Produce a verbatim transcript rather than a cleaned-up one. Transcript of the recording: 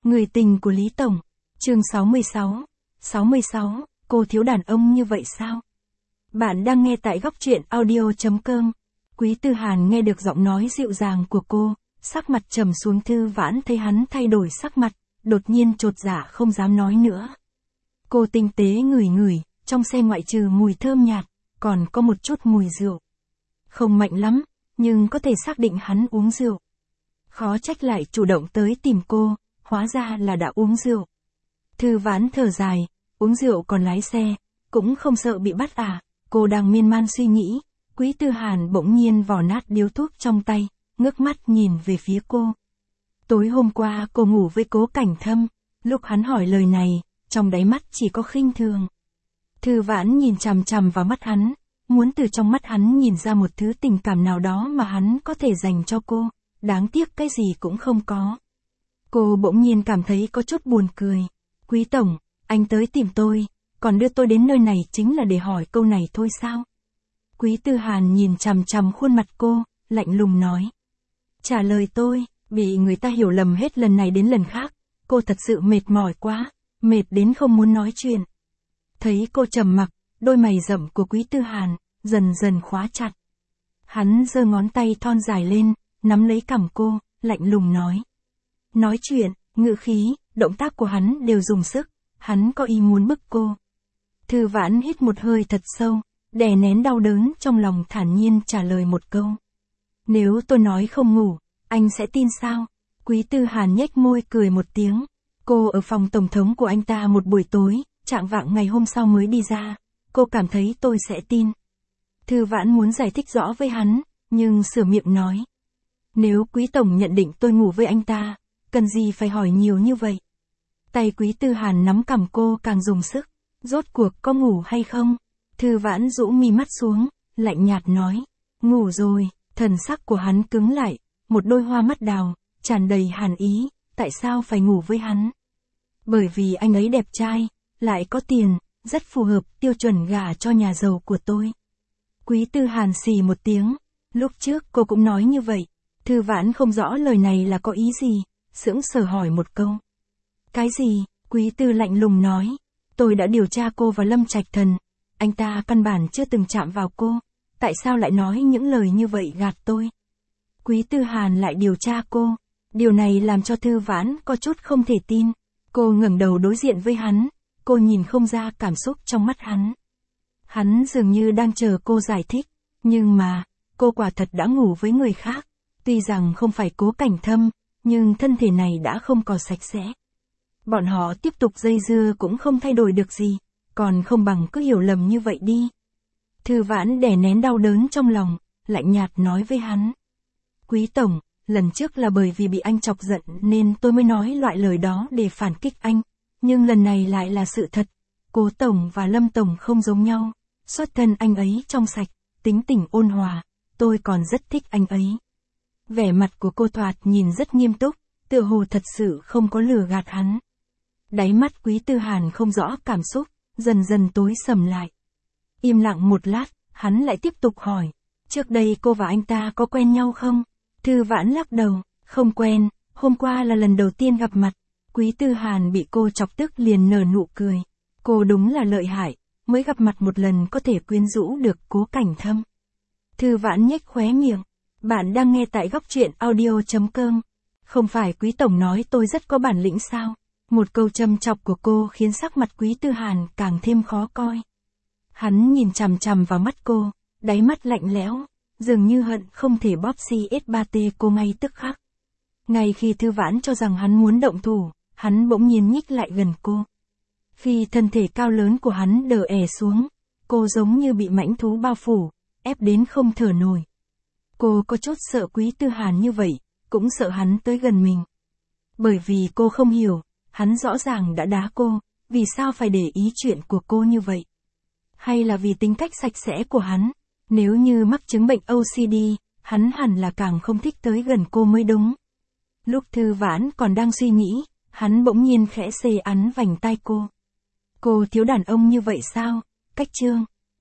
Người tình của Lý Tổng. Chương sáu mươi sáu. sáu mươi sáu, cô thiếu đàn ông như vậy sao? Bạn đang nghe tại góc truyện audio chấm com. Quý Tư Hàn nghe được giọng nói dịu dàng của cô, sắc mặt trầm xuống. Thư Vãn thấy hắn thay đổi sắc mặt, đột nhiên chột dạ không dám nói nữa. Cô tinh tế ngửi ngửi, trong xe ngoại trừ mùi thơm nhạt, còn có một chút mùi rượu. Không mạnh lắm, nhưng có thể xác định hắn uống rượu. Khó trách lại chủ động tới tìm cô, hóa ra là đã uống rượu. Thư Vãn thở dài, uống rượu còn lái xe, cũng không sợ bị bắt à? Cô đang miên man suy nghĩ, Quý Tư Hàn bỗng nhiên vò nát điếu thuốc trong tay, ngước mắt nhìn về phía cô. Tối hôm qua cô ngủ với Cố Cảnh Thâm, lúc hắn hỏi lời này, trong đáy mắt chỉ có khinh thường. Thư Vãn nhìn chằm chằm vào mắt hắn, muốn từ trong mắt hắn nhìn ra một thứ tình cảm nào đó mà hắn có thể dành cho cô, đáng tiếc cái gì cũng không có. Cô bỗng nhiên cảm thấy có chút buồn cười. Quý Tổng, anh tới tìm tôi, còn đưa tôi đến nơi này chính là để hỏi câu này thôi sao? Quý Tư Hàn nhìn chằm chằm khuôn mặt cô, lạnh lùng nói. Trả lời tôi, bị người ta hiểu lầm hết lần này đến lần khác, cô thật sự mệt mỏi quá, mệt đến không muốn nói chuyện. Thấy cô trầm mặc, đôi mày rậm của Quý Tư Hàn dần dần khóa chặt. Hắn giơ ngón tay thon dài lên, nắm lấy cằm cô, lạnh lùng nói. Nói chuyện, ngữ khí, động tác của hắn đều dùng sức, hắn có ý muốn bức cô. Thư Vãn hít một hơi thật sâu, đè nén đau đớn trong lòng, thản nhiên trả lời một câu. Nếu tôi nói không ngủ, anh sẽ tin sao? Quý Tư Hàn nhếch môi cười một tiếng. Cô ở phòng tổng thống của anh ta một buổi tối, trạng vạng ngày hôm sau mới đi ra. Cô cảm thấy tôi sẽ tin. Thư Vãn muốn giải thích rõ với hắn, nhưng sửa miệng nói. Nếu Quý Tổng nhận định tôi ngủ với anh ta, cần gì phải hỏi nhiều như vậy? Tay Quý Tư Hàn nắm cằm cô càng dùng sức. Rốt cuộc có ngủ hay không? Thư Vãn rũ mi mắt xuống, lạnh nhạt nói. Ngủ rồi. Thần sắc của hắn cứng lại, một đôi hoa mắt đào, tràn đầy hàn ý. Tại sao phải ngủ với hắn? Bởi vì anh ấy đẹp trai, lại có tiền, rất phù hợp tiêu chuẩn gả cho nhà giàu của tôi. Quý Tư Hàn xì một tiếng. Lúc trước cô cũng nói như vậy. Thư Vãn không rõ lời này là có ý gì, sững sờ hỏi một câu. Cái gì? Quý Tư lạnh lùng nói. Tôi đã điều tra cô và Lâm Trạch Thần, anh ta căn bản chưa từng chạm vào cô, tại sao lại nói những lời như vậy gạt tôi? Quý Tư Hàn lại điều tra cô, điều này làm cho Thư Vãn có chút không thể tin. Cô ngẩng đầu đối diện với hắn, cô nhìn không ra cảm xúc trong mắt hắn. Hắn dường như đang chờ cô giải thích, nhưng mà, cô quả thật đã ngủ với người khác, tuy rằng không phải Cố Cảnh Thâm, nhưng thân thể này đã không còn sạch sẽ. Bọn họ tiếp tục dây dưa cũng không thay đổi được gì, còn không bằng cứ hiểu lầm như vậy đi. Thư Vãn đè nén đau đớn trong lòng, lạnh nhạt nói với hắn. Quý Tổng, lần trước là bởi vì bị anh chọc giận nên tôi mới nói loại lời đó để phản kích anh, nhưng lần này lại là sự thật. Cố Tổng và Lâm Tổng không giống nhau, xuất thân anh ấy trong sạch, tính tình ôn hòa, tôi còn rất thích anh ấy. Vẻ mặt của cô thoạt nhìn rất nghiêm túc, tựa hồ thật sự không có lừa gạt hắn. Đáy mắt Quý Tư Hàn không rõ cảm xúc, dần dần tối sầm lại. Im lặng một lát, hắn lại tiếp tục hỏi. Trước đây cô và anh ta có quen nhau không? Thư Vãn lắc đầu, không quen, hôm qua là lần đầu tiên gặp mặt. Quý Tư Hàn bị cô chọc tức liền nở nụ cười. Cô đúng là lợi hại, mới gặp mặt một lần có thể quyến rũ được Cố Cảnh Thâm. Thư Vãn nhếch khóe miệng. Bạn đang nghe tại góc truyện audio chấm com. Không phải Quý Tổng nói tôi rất có bản lĩnh sao? Một câu châm chọc của cô khiến sắc mặt Quý Tư Hàn càng thêm khó coi. Hắn nhìn chằm chằm vào mắt cô, đáy mắt lạnh lẽo, dường như hận không thể bóp xi ét ba tê cô ngay tức khắc. Ngay khi Thư Vãn cho rằng hắn muốn động thủ, hắn bỗng nhiên nhích lại gần cô. Khi thân thể cao lớn của hắn đờ ẻ xuống, cô giống như bị mãnh thú bao phủ, ép đến không thở nổi. Cô có chút sợ Quý Tư Hàn như vậy, cũng sợ hắn tới gần mình. Bởi vì cô không hiểu, hắn rõ ràng đã đá cô, vì sao phải để ý chuyện của cô như vậy? Hay là vì tính cách sạch sẽ của hắn? Nếu như mắc chứng bệnh ô xê đê, hắn hẳn là càng không thích tới gần cô mới đúng. Lúc Thư Vãn còn đang suy nghĩ, hắn bỗng nhiên khẽ xê ắn vành tai cô. Cô thiếu đàn ông như vậy sao? Cách chương.